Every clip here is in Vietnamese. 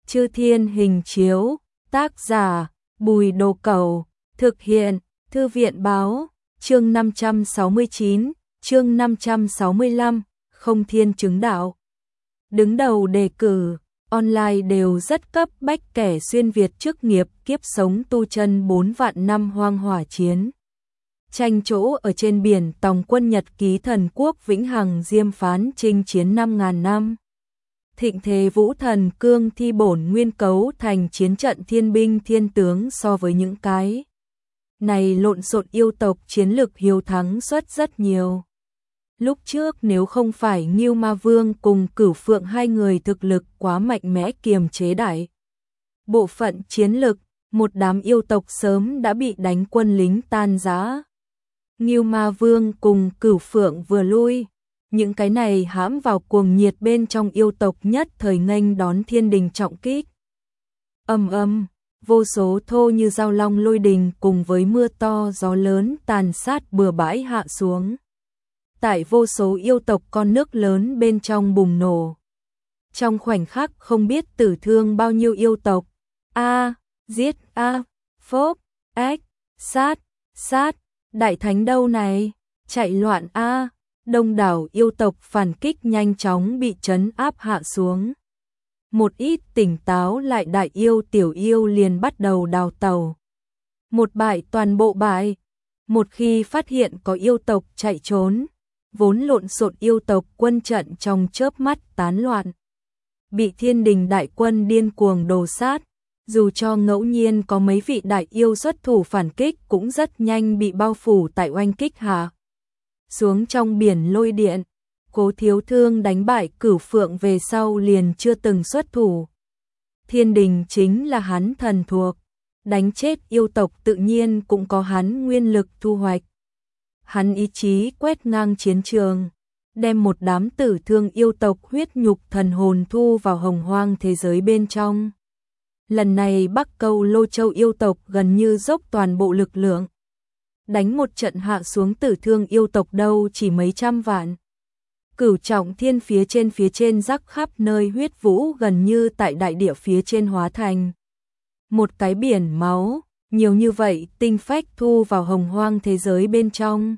Chư Thiên Hình Chiếu, tác giả Bùi Đồ Cẩu, thực hiện Thư viện Báo, chương 569, chương 565, Không Thiên Chứng Đạo. Đứng đầu đề cử, online đều rất cấp bách kẻ xuyên Việt chức nghiệp kiếp sống tu chân 4 vạn năm hoang hỏa chiến. Tranh chỗ ở trên biển tòng quân Nhật ký thần quốc vĩnh hằng diêm phán chinh chiến 5.000 năm. Thịnh thế vũ thần cương thi bổn nguyên cấu thành chiến trận thiên binh thiên tướng so với những cái này lộn xộn yêu tộc chiến lực hiếu thắng suất rất nhiều. Lúc trước nếu không phải Ngưu Ma Vương cùng Cửu Phượng hai người thực lực quá mạnh mẽ kiềm chế đại bộ phận chiến lực, một đám yêu tộc sớm đã bị đánh quân lính tan rã. Ngưu Ma Vương cùng Cửu Phượng vừa lui, những cái này hãm vào cuồng nhiệt bên trong yêu tộc nhất thời nghênh đón thiên đình trọng kích. Ầm ầm, vô số thô như dao long lôi đình cùng với mưa to gió lớn tàn sát bừa bãi hạ xuống. Tại vô số yêu tộc con nước lớn bên trong bùng nổ. Trong khoảnh khắc không biết tử thương bao nhiêu yêu tộc. Giết phốp, ách, sát, đại thánh đâu này, chạy loạn đông đảo yêu tộc phản kích nhanh chóng bị trấn áp hạ xuống. Một ít tỉnh táo lại đại yêu tiểu yêu liền bắt đầu đào tàu. Một bại toàn bộ bại. Một khi phát hiện có yêu tộc chạy trốn, vốn lộn xộn yêu tộc quân trận trong chớp mắt tán loạn. Bị thiên đình đại quân điên cuồng đồ sát, dù cho ngẫu nhiên có mấy vị đại yêu xuất thủ phản kích cũng rất nhanh bị bao phủ tại oanh kích hạ. Xuống trong biển lôi điện, Cố Thiếu Thương đánh bại Cửu Phượng về sau liền chưa từng xuất thủ. Thiên đình chính là hắn thần thuộc, đánh chết yêu tộc tự nhiên cũng có hắn nguyên lực thu hoạch. Hắn ý chí quét ngang chiến trường, đem một đám tử thương yêu tộc huyết nhục thần hồn thu vào hồng hoang thế giới bên trong. Lần này Bắc Câu Lô Châu yêu tộc gần như dốc toàn bộ lực lượng. Đánh một trận hạ xuống tử thương yêu tộc đâu chỉ mấy trăm vạn. Cửu trọng thiên phía trên rắc khắp nơi huyết vũ gần như tại đại địa phía trên hóa thành một cái biển máu, nhiều như vậy tinh phách thu vào hồng hoang thế giới bên trong.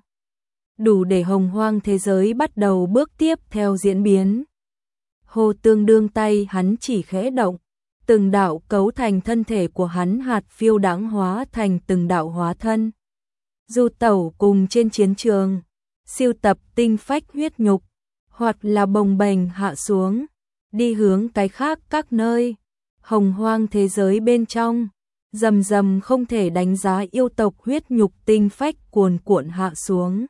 Đủ để hồng hoang thế giới bắt đầu bước tiếp theo diễn biến. Hồ tương đương tay hắn chỉ khẽ động, từng đạo cấu thành thân thể của hắn hạt phiêu đãng hóa thành từng đạo hóa thân. Du tẩu cùng trên chiến trường, siêu tập tinh phách huyết nhục, hoặc là bồng bềnh hạ xuống, đi hướng cái khác các nơi. Hồng hoang thế giới bên trong, rầm rầm không thể đánh giá yêu tộc huyết nhục tinh phách cuồn cuộn hạ xuống.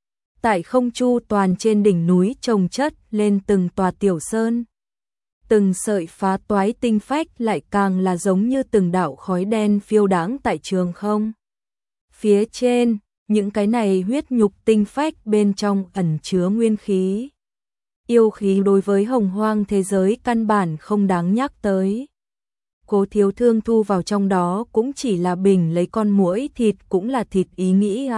Tại không chu toàn trên đỉnh núi chồng chất lên từng tòa tiểu sơn. Từng sợi phá toái tinh phách lại càng là giống như từng đạo khói đen phiêu đãng tại trường không. Phía trên, những cái này huyết nhục tinh phách bên trong ẩn chứa nguyên khí. Yêu khí đối với hồng hoang thế giới căn bản không đáng nhắc tới. Cố Thiếu Thương thu vào trong đó cũng chỉ là bình lấy con muỗi thịt cũng là thịt ý nghĩ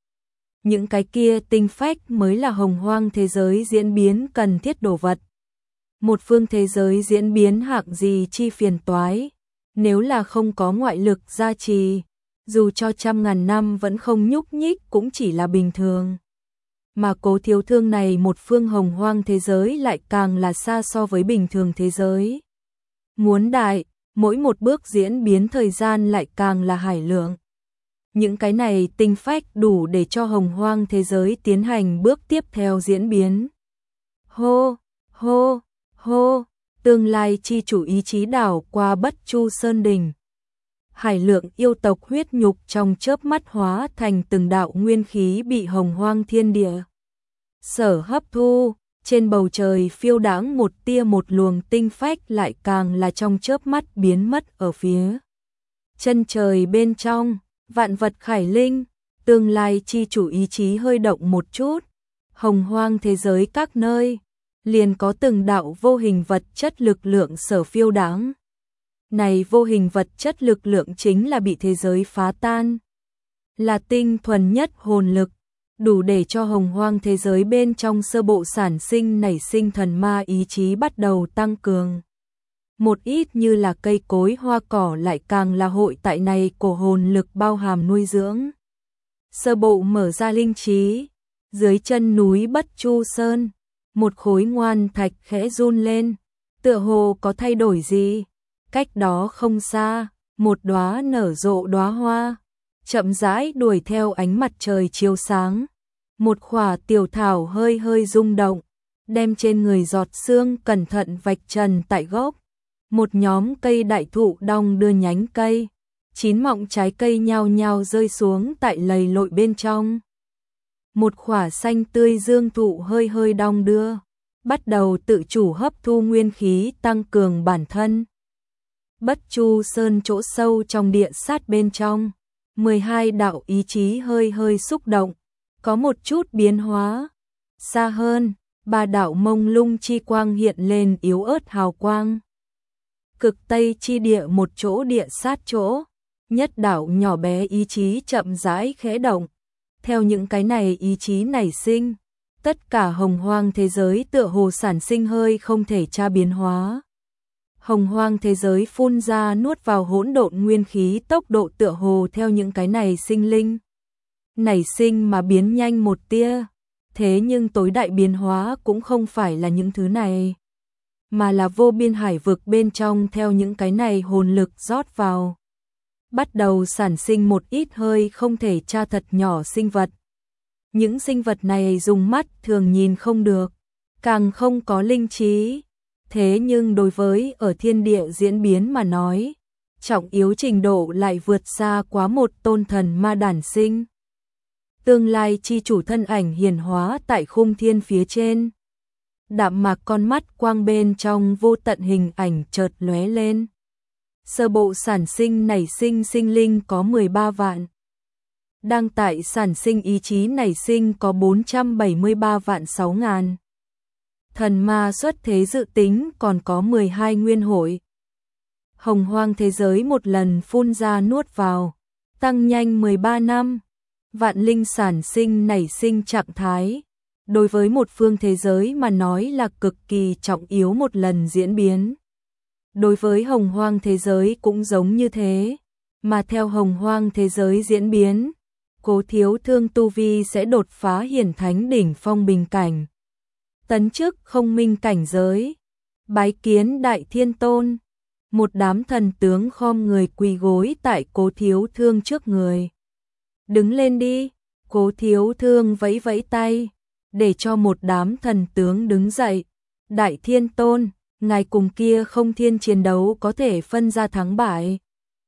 Những cái kia tinh phách mới là hồng hoang thế giới diễn biến cần thiết đồ vật. Một phương thế giới diễn biến hạng gì chi phiền toái, nếu là không có ngoại lực gia trì, dù cho 100.000 năm vẫn không nhúc nhích cũng chỉ là bình thường. Mà Cố Thiếu Thương này một phương hồng hoang thế giới lại càng là xa so với bình thường thế giới. Muốn đại, mỗi một bước diễn biến thời gian lại càng là hải lượng. Những cái này tinh phách đủ để cho hồng hoang thế giới tiến hành bước tiếp theo diễn biến. Hô, tương lai chi chủ ý chí đảo qua Bất Chu Sơn Đỉnh. Hải lượng yêu tộc huyết nhục trong chớp mắt hóa thành từng đạo nguyên khí bị hồng hoang thiên địa sở hấp thu, trên bầu trời phiêu đãng một tia một luồng tinh phách lại càng là trong chớp mắt biến mất ở phía chân trời bên trong. Vạn vật khải linh, tương lai chi chủ ý chí hơi động một chút, hồng hoang thế giới các nơi liền có từng đạo vô hình vật chất lực lượng sở phiêu đãng. Này vô hình vật chất lực lượng chính là bị thế giới phá tan, là tinh thuần nhất hồn lực, đủ để cho hồng hoang thế giới bên trong sơ bộ sản sinh nảy sinh thần ma ý chí bắt đầu tăng cường. một ít như là cây cối hoa cỏ lại càng là hội tại này cổ hồn lực bao hàm nuôi dưỡng. Sơ bộ mở ra linh trí, dưới chân núi Bất Chu Sơn, một khối ngoan thạch khẽ run lên, tựa hồ có thay đổi gì. Cách đó không xa, một đóa nở rộ đóa hoa, chậm rãi đuổi theo ánh mặt trời chiếu sáng. Một khỏa tiểu thảo hơi hơi rung động, đem trên người giọt sương cẩn thận vạch trần tại gốc. Một nhóm cây đại thụ đong đưa nhánh cây, chín mọng trái cây nhao nhao rơi xuống tại lầy lội bên trong. Một khỏa xanh tươi dương thụ hơi hơi đong đưa, bắt đầu tự chủ hấp thu nguyên khí tăng cường bản thân. Bất Chu Sơn chỗ sâu trong địa sát bên trong, 12 đạo ý chí hơi hơi xúc động, có một chút biến hóa. Xa hơn, 3 đạo mông lung chi quang hiện lên yếu ớt hào quang. Cực Tây chi địa một chỗ địa sát chỗ, nhất đạo nhỏ bé ý chí chậm rãi khẽ động. Theo những cái này ý chí nảy sinh, tất cả hồng hoang thế giới tựa hồ sản sinh hơi không thể tra biến hóa. Hồng hoang thế giới phun ra nuốt vào hỗn độn nguyên khí tốc độ tựa hồ theo những cái này sinh linh nảy sinh mà biến nhanh một tia. Thế nhưng tối đại biến hóa cũng không phải là những thứ này, mà là vô biên hải vực bên trong theo những cái này hồn lực rót vào. Bắt đầu sản sinh một ít hơi không thể tra thật nhỏ sinh vật. Những sinh vật này dùng mắt thường nhìn không được, càng không có linh trí. Thế nhưng đối với ở thiên địa diễn biến mà nói, trọng yếu trình độ lại vượt xa quá một tôn thần ma đản sinh. Tương lai chi chủ thân ảnh hiển hóa tại khung thiên phía trên. Đạm mạc con mắt quang bên trong vô tận hình ảnh chợt lóe lên. Sơ bộ sản sinh nảy sinh sinh linh có 13 vạn. Đang tại sản sinh ý chí nảy sinh có 473 vạn 6 ngàn. Thần ma xuất thế dự tính còn có 12 nguyên hội. Hồng hoang thế giới một lần phun ra nuốt vào, tăng nhanh 13 năm. Vạn linh sản sinh nảy sinh trạng thái, đối với một phương thế giới mà nói là cực kỳ trọng yếu một lần diễn biến. Đối với hồng hoang thế giới cũng giống như thế, mà theo hồng hoang thế giới diễn biến, Cố Thiếu Thương tu vi sẽ đột phá hiển thánh đỉnh phong bình cảnh. Tấn chức không minh cảnh giới, bái kiến Đại Thiên Tôn. Một đám thần tướng khom người quỳ gối tại Cố Thiếu Thương trước người. Đứng lên đi, Cố Thiếu Thương vẫy vẫy tay, để cho một đám thần tướng đứng dậy. Đại Thiên Tôn, ngài cùng kia không thiên chiến đấu có thể phân ra thắng bại.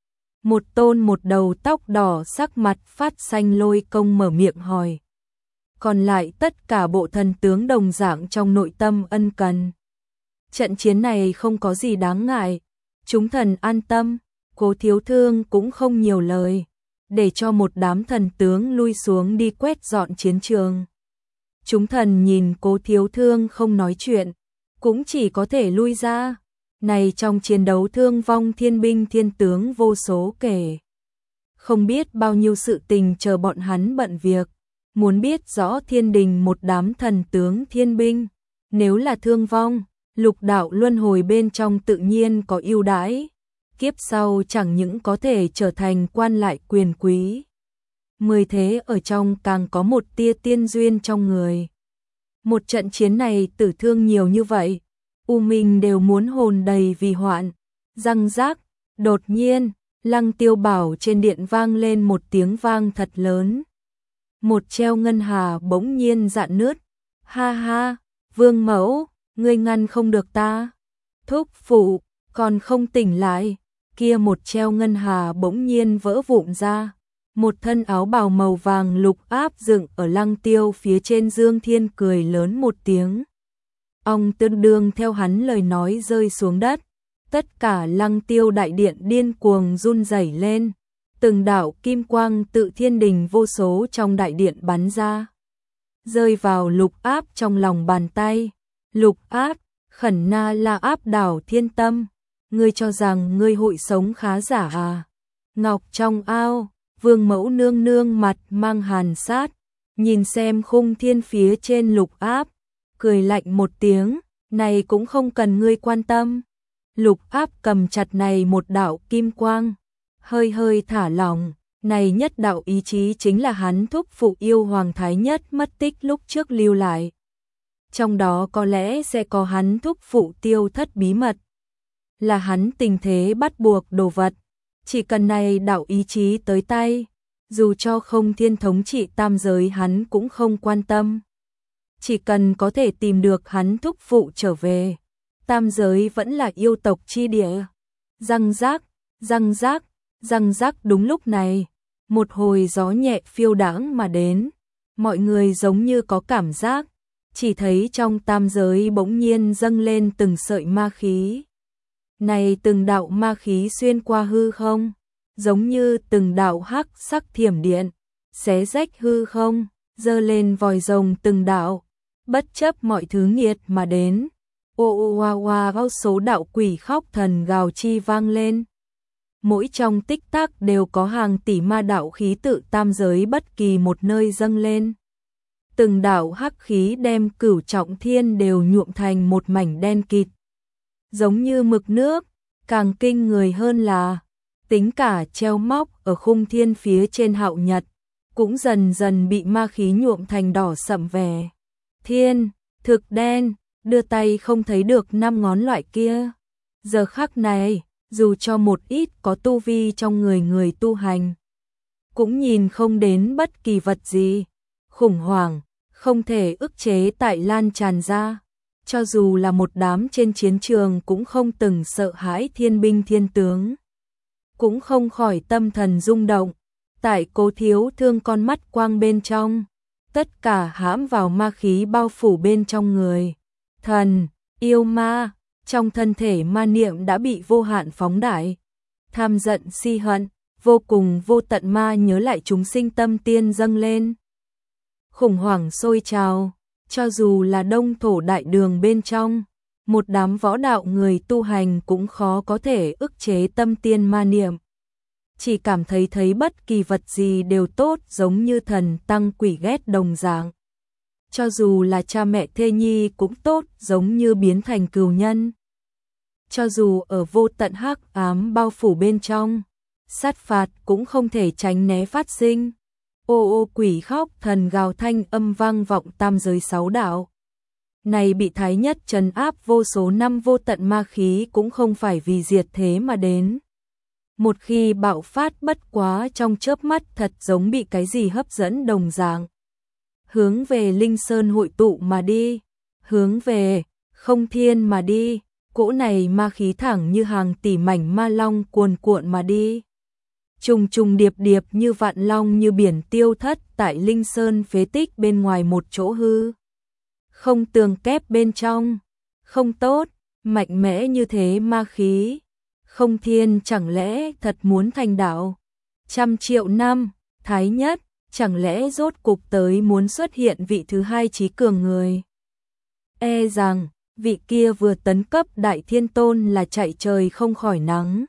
Một tôn một đầu tóc đỏ sắc mặt phát xanh Lôi Công mở miệng hỏi. Còn lại tất cả bộ thần tướng đồng dạng trong nội tâm ân cần. Trận chiến này không có gì đáng ngại, chúng thần an tâm. Cố Thiếu Thương cũng không nhiều lời, để cho một đám thần tướng lui xuống đi quét dọn chiến trường. Chúng thần nhìn Cố Thiếu Thương không nói chuyện, cũng chỉ có thể lui ra. Này trong chiến đấu thương vong thiên binh thiên tướng vô số kể. Không biết bao nhiêu sự tình chờ bọn hắn bận việc. Muốn biết rõ thiên đình một đám thần tướng thiên binh, nếu là thương vong, lục đạo luân hồi bên trong tự nhiên có ưu đãi. Kiếp sau chẳng những có thể trở thành quan lại quyền quý. 10 thế ở trong càng có một tia tiên duyên trong người. Một trận chiến này tử thương nhiều như vậy, U Minh đều muốn hồn đầy vì hoạn. Răng rác, đột nhiên, Lăng Tiêu Bảo trên điện vang lên một tiếng vang thật lớn. Một treo ngân hà bỗng nhiên rạn nứt. Ha ha, Vương Mẫu, ngươi ngăn không được ta. Thúc phụ, còn không tỉnh lại. Kia một treo ngân hà bỗng nhiên vỡ vụn ra. Một thân áo bào màu vàng lục áp dựng ở Lăng Tiêu phía trên. Dương Thiên cười lớn một tiếng. Ông tương đương theo hắn lời nói rơi xuống đất. Tất cả Lăng Tiêu đại điện điên cuồng run rẩy lên. Từng đạo kim quang tự thiên đình vô số trong đại điện bắn ra. Rơi vào lục áp trong lòng bàn tay. Lục áp, khẩn na la áp đảo thiên tâm. Ngươi cho rằng ngươi hội sống khá giả à? Ngọc trong ao, Vương Mẫu nương nương mặt mang hàn sát. Nhìn xem khung thiên phía trên lục áp. Cười lạnh một tiếng, này cũng không cần ngươi quan tâm. Lục Áp cầm chặt này một đạo kim quang, hơi hơi thả lỏng, này nhất đạo ý chí chính là hắn thúc phụ yêu hoàng thái nhất mất tích lúc trước lưu lại. Trong đó có lẽ sẽ có hắn thúc phụ tiêu thất bí mật, là hắn tình thế bắt buộc đồ vật. Chỉ cần này đạo ý chí tới tay, dù cho không thiên thống trị tam giới hắn cũng không quan tâm. Chỉ cần có thể tìm được hắn thúc phụ trở về, tam giới vẫn là yêu tộc chi địa. Răng rác, răng rác, răng rác. Đúng lúc này, một hồi gió nhẹ phiêu đãng mà đến, mọi người giống như có cảm giác, chỉ thấy trong tam giới bỗng nhiên dâng lên từng sợi ma khí. Này từng đạo ma khí xuyên qua hư không, giống như từng đạo hắc sắc thiểm điện, xé rách hư không, giơ lên vòi rồng từng đạo, bất chấp mọi thứ nghiệt mà đến. Ô ô hoa hoa, vô số đạo quỷ khóc thần gào chi vang lên. Mỗi trong tích tắc đều có hàng tỷ ma đạo khí tự tam giới bất kỳ một nơi dâng lên. Từng đạo hắc khí đem cửu trọng thiên đều nhuộm thành một mảnh đen kịt, giống như mực nước. Càng kinh người hơn là, tính cả treo móc ở khung thiên phía trên hạo nhật, cũng dần dần bị ma khí nhuộm thành đỏ sậm vẻ. Thiên, thực đen, đưa tay không thấy được năm ngón loại kia. Giờ khắc này, dù cho một ít có tu vi trong người tu hành, cũng nhìn không đến bất kỳ vật gì. Khủng hoảng, không thể ức chế tại lan tràn ra. Cho dù là một đám trên chiến trường cũng không từng sợ hãi thiên binh thiên tướng, cũng không khỏi tâm thần rung động. Tại Cố Thiếu Thương con mắt quang bên trong, tất cả hãm vào ma khí bao phủ bên trong người. Thần, yêu ma, trong thân thể ma niệm đã bị vô hạn phóng đại. Tham giận si hận, vô cùng vô tận ma nhớ lại chúng sinh tâm tiên dâng lên. Khủng hoảng sôi trào. Cho dù là đông thổ đại đường bên trong, một đám võ đạo người tu hành cũng khó có thể ức chế tâm tiên ma niệm. Chỉ cảm thấy bất kỳ vật gì đều tốt, giống như thần tăng quỷ ghét đồng dạng. Cho dù là cha mẹ thê nhi cũng tốt, giống như biến thành cừu nhân. Cho dù ở vô tận hắc ám bao phủ bên trong, sát phạt cũng không thể tránh né phát sinh. Ô ô quỷ khóc thần gào thanh âm vang vọng tam giới sáu đạo. Này bị thái nhất trấn áp vô số năm vô tận ma khí cũng không phải vì diệt thế mà đến. Một khi bạo phát bất quá trong chớp mắt, thật giống bị cái gì hấp dẫn đồng dạng. Hướng về Linh Sơn hội tụ mà đi, hướng về không thiên mà đi, cỗ này ma khí thẳng như hàng tỷ mảnh ma long cuồn cuộn mà đi. Trùng trùng điệp điệp như vạn long như biển tiêu thất tại Linh Sơn phế tích bên ngoài một chỗ hư không tường kép bên trong. Không tốt, mạnh mẽ như thế ma khí, không thiên chẳng lẽ thật muốn thành đạo? 100.000.000 năm, thái nhất, chẳng lẽ rốt cục tới muốn xuất hiện vị thứ hai trí cường người? E rằng, vị kia vừa tấn cấp đại thiên tôn là chạy trời không khỏi nắng.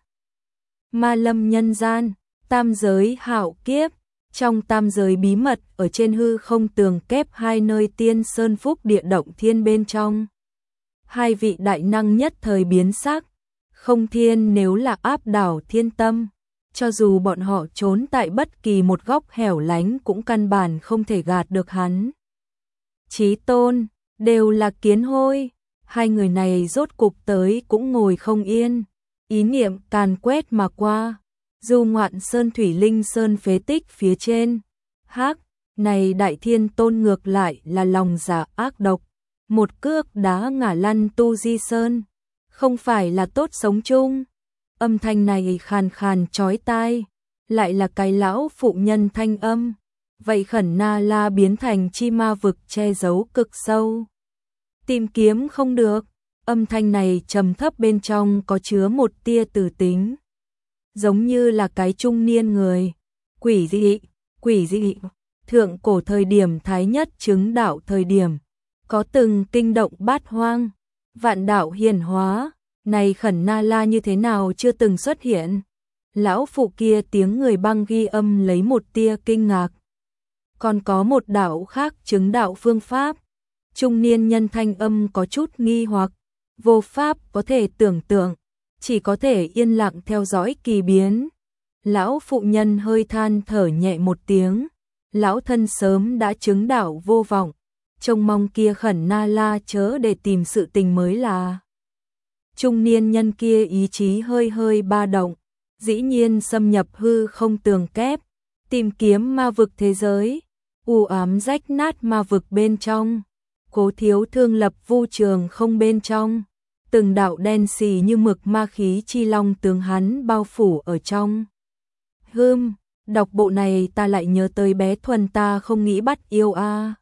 Ma lâm nhân gian, tam giới hạo kiếp, trong tam giới bí mật ở trên hư không tường kép hai nơi tiên sơn phúc địa động thiên bên trong. Hai vị đại năng nhất thời biến sắc, không thiên nếu là áp đảo thiên tâm, cho dù bọn họ trốn tại bất kỳ một góc hẻo lánh cũng căn bản không thể gạt được hắn. Chí tôn, đều là kiến hôi, hai người này rốt cục tới cũng ngồi không yên, ý niệm càn quét mà qua. Du ngoạn sơn thủy Linh Sơn phế tích phía trên, hắc, này đại thiên tôn ngược lại là lòng dạ ác độc, một cước đá ngã lăn Tu Di Sơn, không phải là tốt sống chung. Âm thanh này khàn khàn chói tai, lại là cái lão phụ nhân thanh âm, vậy khẩn na la biến thành chi ma vực che giấu cực sâu. Tìm kiếm không được, âm thanh này trầm thấp bên trong có chứa một tia tử tính. Giống như là cái trung niên người, quỷ dị, thượng cổ thời điểm thái nhất chứng đạo thời điểm, có từng kinh động bát hoang, vạn đạo hiển hóa, này khẩn na la như thế nào chưa từng xuất hiện. Lão phụ kia tiếng người băng ghi âm lấy một tia kinh ngạc. Còn có một đạo khác chứng đạo phương pháp, trung niên nhân thanh âm có chút nghi hoặc, vô pháp có thể tưởng tượng, chỉ có thể yên lặng theo dõi kỳ biến. Lão phụ nhân hơi than thở nhẹ một tiếng, lão thân sớm đã chứng đạo vô vọng, trông mong kia Khẩn Na La chớ để tìm sự tình mới là. Trung niên nhân kia ý chí hơi hơi ba động, dĩ nhiên xâm nhập hư không tường kép, tìm kiếm ma vực thế giới, u ám rách nát ma vực bên trong, Cố Thiếu Thương lập vu trường không bên trong, từng đạo đen xì như mực ma khí chi long tướng hắn bao phủ ở trong. Đọc bộ này ta lại nhớ tới bé Thuần ta không nghĩ bắt yêu a.